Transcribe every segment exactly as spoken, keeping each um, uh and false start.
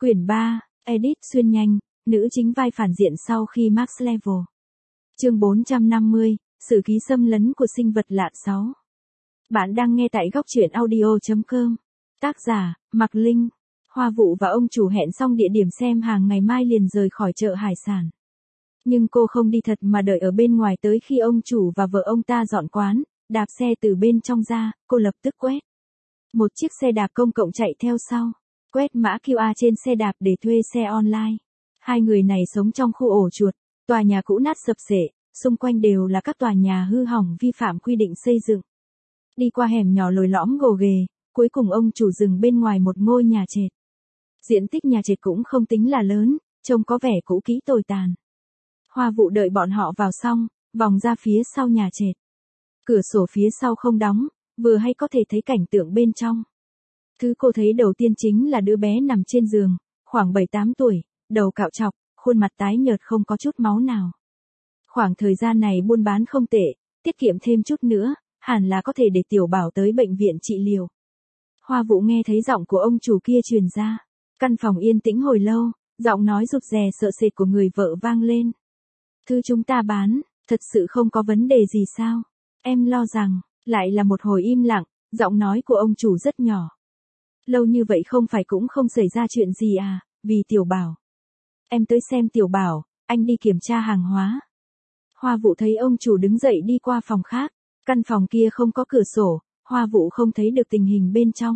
Quyển ba, Edit xuyên nhanh, nữ chính vai phản diện sau khi Max Level. Chương bốn trăm năm mươi, Sử ký xâm lấn của sinh vật lạ sáu. Bạn đang nghe tại góc truyện audio chấm com. Tác giả, Mạc Linh. Hoa Vụ và ông chủ hẹn xong địa điểm xem hàng ngày mai liền rời khỏi chợ hải sản. Nhưng cô không đi thật mà đợi ở bên ngoài tới khi ông chủ và vợ ông ta dọn quán, đạp xe từ bên trong ra, cô lập tức quét. Một chiếc xe đạp công cộng chạy theo sau, quét mã quy rờ trên xe đạp để thuê xe online. Hai người này sống trong khu ổ chuột, tòa nhà cũ nát sập xệ, xung quanh đều là các tòa nhà hư hỏng vi phạm quy định xây dựng. Đi qua hẻm nhỏ lồi lõm gồ ghề, cuối cùng ông chủ dừng bên ngoài một ngôi nhà trệt. Diện tích nhà trệt cũng không tính là lớn, trông có vẻ cũ kỹ tồi tàn. Hoa Vụ đợi bọn họ vào xong, vòng ra phía sau nhà trệt. Cửa sổ phía sau không đóng, vừa hay có thể thấy cảnh tượng bên trong. Thứ cô thấy đầu tiên chính là đứa bé nằm trên giường, khoảng bảy tám tuổi, đầu cạo trọc, khuôn mặt tái nhợt không có chút máu nào. Khoảng thời gian này buôn bán không tệ, tiết kiệm thêm chút nữa, hẳn là có thể để Tiểu Bảo tới bệnh viện trị liệu. Hoa Vụ nghe thấy giọng của ông chủ kia truyền ra. Căn phòng yên tĩnh hồi lâu, giọng nói rụt rè sợ sệt của người vợ vang lên. Thứ chúng ta bán, thật sự không có vấn đề gì sao? Em lo rằng, lại là một hồi im lặng, giọng nói của ông chủ rất nhỏ. Lâu như vậy không phải cũng không xảy ra chuyện gì à, vì Tiểu Bảo. Em tới xem Tiểu Bảo, anh đi kiểm tra hàng hóa. Hoa Vụ thấy ông chủ đứng dậy đi qua phòng khác, căn phòng kia không có cửa sổ, Hoa Vụ không thấy được tình hình bên trong.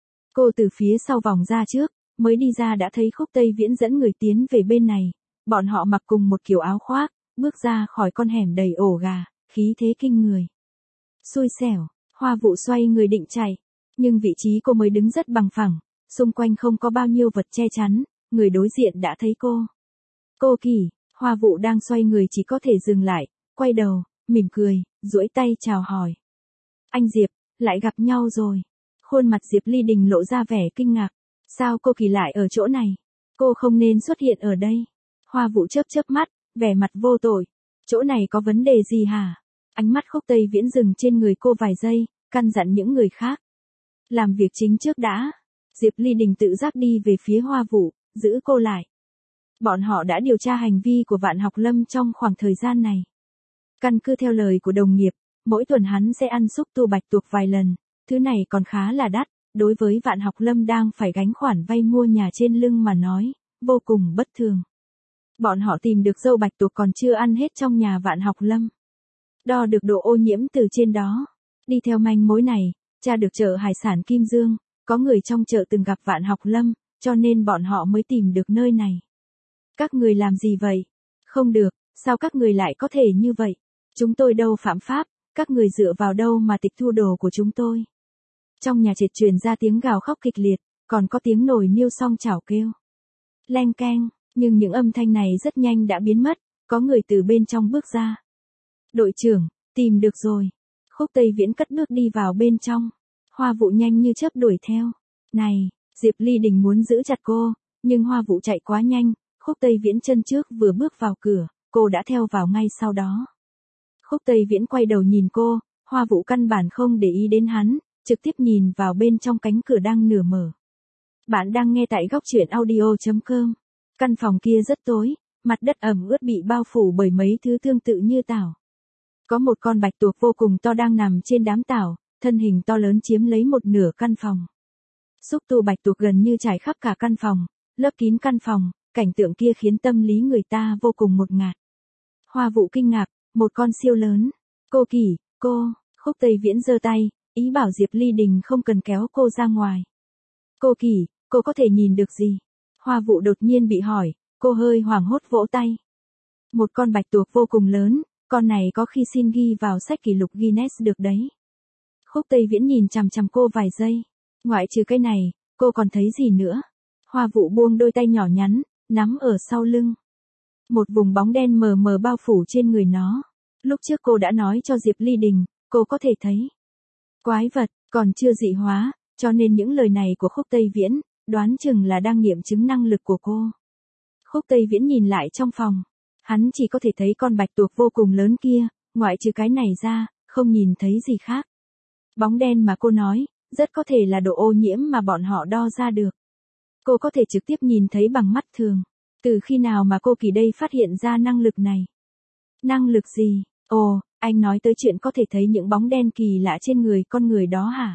Cô từ phía sau vòng ra trước, mới đi ra đã thấy Khúc Tây Viễn dẫn người tiến về bên này, bọn họ mặc cùng một kiểu áo khoác, bước ra khỏi con hẻm đầy ổ gà, khí thế kinh người. Xui xẻo, Hoa Vụ xoay người định chạy, nhưng vị trí cô mới đứng rất bằng phẳng, xung quanh không có bao nhiêu vật che chắn, người đối diện đã thấy cô. Cô Kỳ, Hoa Vụ đang xoay người chỉ có thể dừng lại, quay đầu, mỉm cười, duỗi tay chào hỏi. Anh Diệp, lại gặp nhau rồi. Khuôn mặt Diệp Ly Đình lộ ra vẻ kinh ngạc. Sao cô Kỳ lại ở chỗ này? Cô không nên xuất hiện ở đây. Hoa Vụ chớp chớp mắt, vẻ mặt vô tội. Chỗ này có vấn đề gì hả? Ánh mắt Khúc Tây Viễn dừng trên người cô vài giây, căn dặn những người khác. Làm việc chính trước đã. Diệp Ly Đình tự giác đi về phía Hoa Vụ, giữ cô lại. Bọn họ đã điều tra hành vi của Vạn Học Lâm trong khoảng thời gian này. Căn cứ theo lời của đồng nghiệp, mỗi tuần hắn sẽ ăn xúc tu bạch tuộc vài lần, thứ này còn khá là đắt, đối với Vạn Học Lâm đang phải gánh khoản vay mua nhà trên lưng mà nói, vô cùng bất thường. Bọn họ tìm được dâu bạch tuộc còn chưa ăn hết trong nhà Vạn Học Lâm. Đo được độ ô nhiễm từ trên đó. Đi theo manh mối này, tra được chợ hải sản Kim Dương, có người trong chợ từng gặp Vạn Học Lâm, cho nên bọn họ mới tìm được nơi này. Các người làm gì vậy? Không được, sao các người lại có thể như vậy? Chúng tôi đâu phạm pháp, các người dựa vào đâu mà tịch thu đồ của chúng tôi? Trong nhà trệt truyền ra tiếng gào khóc kịch liệt, còn có tiếng nồi niêu song chảo kêu. Leng keng, nhưng những âm thanh này rất nhanh đã biến mất, có người từ bên trong bước ra. Đội trưởng, tìm được rồi. Khúc Tây Viễn cất bước đi vào bên trong. Hoa Vụ nhanh như chớp đuổi theo. Này, Diệp Ly Đình muốn giữ chặt cô, nhưng Hoa Vụ chạy quá nhanh, Khúc Tây Viễn chân trước vừa bước vào cửa, cô đã theo vào ngay sau đó. Khúc Tây Viễn quay đầu nhìn cô, Hoa Vụ căn bản không để ý đến hắn, trực tiếp nhìn vào bên trong cánh cửa đang nửa mở. Bạn đang nghe tại góc truyện audio chấm com. Căn phòng kia rất tối, mặt đất ẩm ướt bị bao phủ bởi mấy thứ tương tự như tảo. Có một con bạch tuộc vô cùng to đang nằm trên đám tảo, thân hình to lớn chiếm lấy một nửa căn phòng. Xúc tu bạch tuộc gần như trải khắp cả căn phòng, lấp kín căn phòng, cảnh tượng kia khiến tâm lý người ta vô cùng ngột ngạt. Hoa Vụ kinh ngạc, một con siêu lớn. Cô Kỳ, cô, Khúc Tây Viễn giơ tay, ý bảo Diệp Ly Đình không cần kéo cô ra ngoài. Cô Kỳ, cô có thể nhìn được gì? Hoa Vụ đột nhiên bị hỏi, cô hơi hoảng hốt vỗ tay. Một con bạch tuộc vô cùng lớn, con này có khi xin ghi vào sách kỷ lục Guinness được đấy. Khúc Tây Viễn nhìn chằm chằm cô vài giây. Ngoại trừ cái này, cô còn thấy gì nữa? Hoa Vụ buông đôi tay nhỏ nhắn, nắm ở sau lưng. Một vùng bóng đen mờ mờ bao phủ trên người nó. Lúc trước cô đã nói cho Diệp Ly Đình, cô có thể thấy. Quái vật, còn chưa dị hóa, cho nên những lời này của Khúc Tây Viễn, đoán chừng là đang nghiệm chứng năng lực của cô. Khúc Tây Viễn nhìn lại trong phòng. Hắn chỉ có thể thấy con bạch tuộc vô cùng lớn kia, ngoại trừ cái này ra, không nhìn thấy gì khác. Bóng đen mà cô nói, rất có thể là độ ô nhiễm mà bọn họ đo ra được. Cô có thể trực tiếp nhìn thấy bằng mắt thường. Từ khi nào mà cô Kỳ đây phát hiện ra năng lực này? Năng lực gì? Ồ, anh nói tới chuyện có thể thấy những bóng đen kỳ lạ trên người con người đó hả?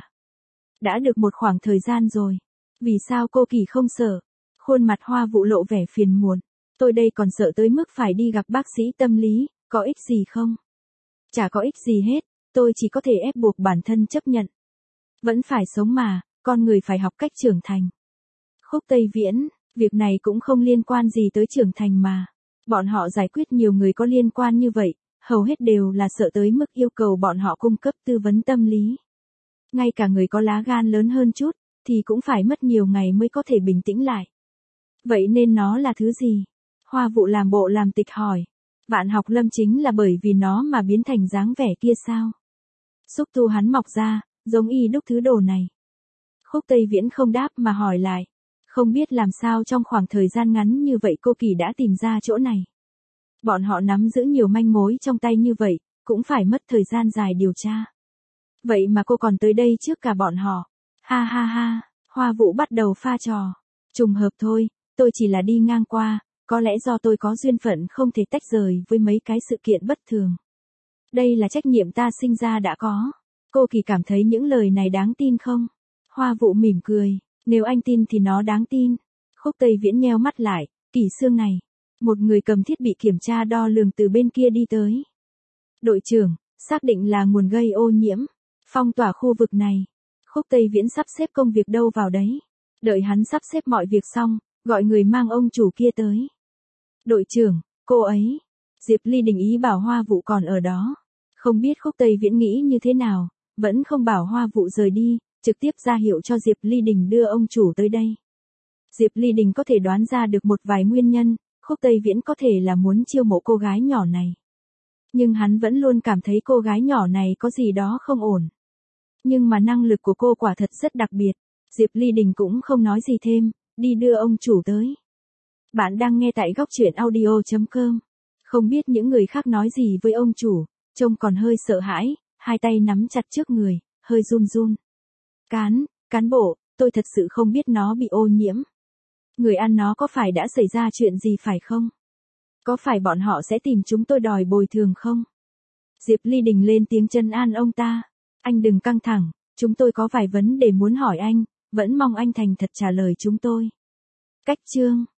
Đã được một khoảng thời gian rồi. Vì sao cô Kỳ không sợ? Khuôn mặt Hoa Vũ lộ vẻ phiền muộn. Tôi đây còn sợ tới mức phải đi gặp bác sĩ tâm lý, có ích gì không? Chả có ích gì hết, tôi chỉ có thể ép buộc bản thân chấp nhận. Vẫn phải sống mà, con người phải học cách trưởng thành. Khúc Tây Viễn, việc này cũng không liên quan gì tới trưởng thành mà. Bọn họ giải quyết nhiều người có liên quan như vậy, hầu hết đều là sợ tới mức yêu cầu bọn họ cung cấp tư vấn tâm lý. Ngay cả người có lá gan lớn hơn chút, thì cũng phải mất nhiều ngày mới có thể bình tĩnh lại. Vậy nên nó là thứ gì? Hoa Vũ làm bộ làm tịch hỏi. Vạn Học Lâm chính là bởi vì nó mà biến thành dáng vẻ kia sao? Xúc tu hắn mọc ra, giống y đúc thứ đồ này. Khúc Tây Viễn không đáp mà hỏi lại. Không biết làm sao trong khoảng thời gian ngắn như vậy cô Kỳ đã tìm ra chỗ này. Bọn họ nắm giữ nhiều manh mối trong tay như vậy, cũng phải mất thời gian dài điều tra. Vậy mà cô còn tới đây trước cả bọn họ. Ha ha ha, Hoa Vũ bắt đầu pha trò. Trùng hợp thôi, tôi chỉ là đi ngang qua, có lẽ do tôi có duyên phận không thể tách rời với mấy cái sự kiện bất thường. Đây là trách nhiệm ta sinh ra đã có. Cô Kỳ cảm thấy những lời này đáng tin không? Hoa Vũ mỉm cười, nếu anh tin thì nó đáng tin. Khúc Tây Viễn nheo mắt lại, Kỳ Sương này. Một người cầm thiết bị kiểm tra đo lường từ bên kia đi tới. Đội trưởng, xác định là nguồn gây ô nhiễm. Phong tỏa khu vực này. Khúc Tây Viễn sắp xếp công việc đâu vào đấy. Đợi hắn sắp xếp mọi việc xong, gọi người mang ông chủ kia tới. Đội trưởng, cô ấy. Diệp Ly Đình ý bảo Hoa Vũ còn ở đó. Không biết Khúc Tây Viễn nghĩ như thế nào, vẫn không bảo Hoa Vũ rời đi, trực tiếp ra hiệu cho Diệp Ly Đình đưa ông chủ tới đây. Diệp Ly Đình có thể đoán ra được một vài nguyên nhân, Khúc Tây Viễn có thể là muốn chiêu mộ cô gái nhỏ này. Nhưng hắn vẫn luôn cảm thấy cô gái nhỏ này có gì đó không ổn. Nhưng mà năng lực của cô quả thật rất đặc biệt. Diệp Ly Đình cũng không nói gì thêm, đi đưa ông chủ tới. Bạn đang nghe tại góc truyện audio chấm com. Không biết những người khác nói gì với ông chủ, trông còn hơi sợ hãi, hai tay nắm chặt trước người, hơi run run. Cán, cán bộ, tôi thật sự không biết nó bị ô nhiễm. Người ăn nó có phải đã xảy ra chuyện gì phải không? Có phải bọn họ sẽ tìm chúng tôi đòi bồi thường không? Diệp Ly Đình lên tiếng trấn an ông ta. Anh đừng căng thẳng, chúng tôi có vài vấn đề muốn hỏi anh, vẫn mong anh thành thật trả lời chúng tôi. Cách chương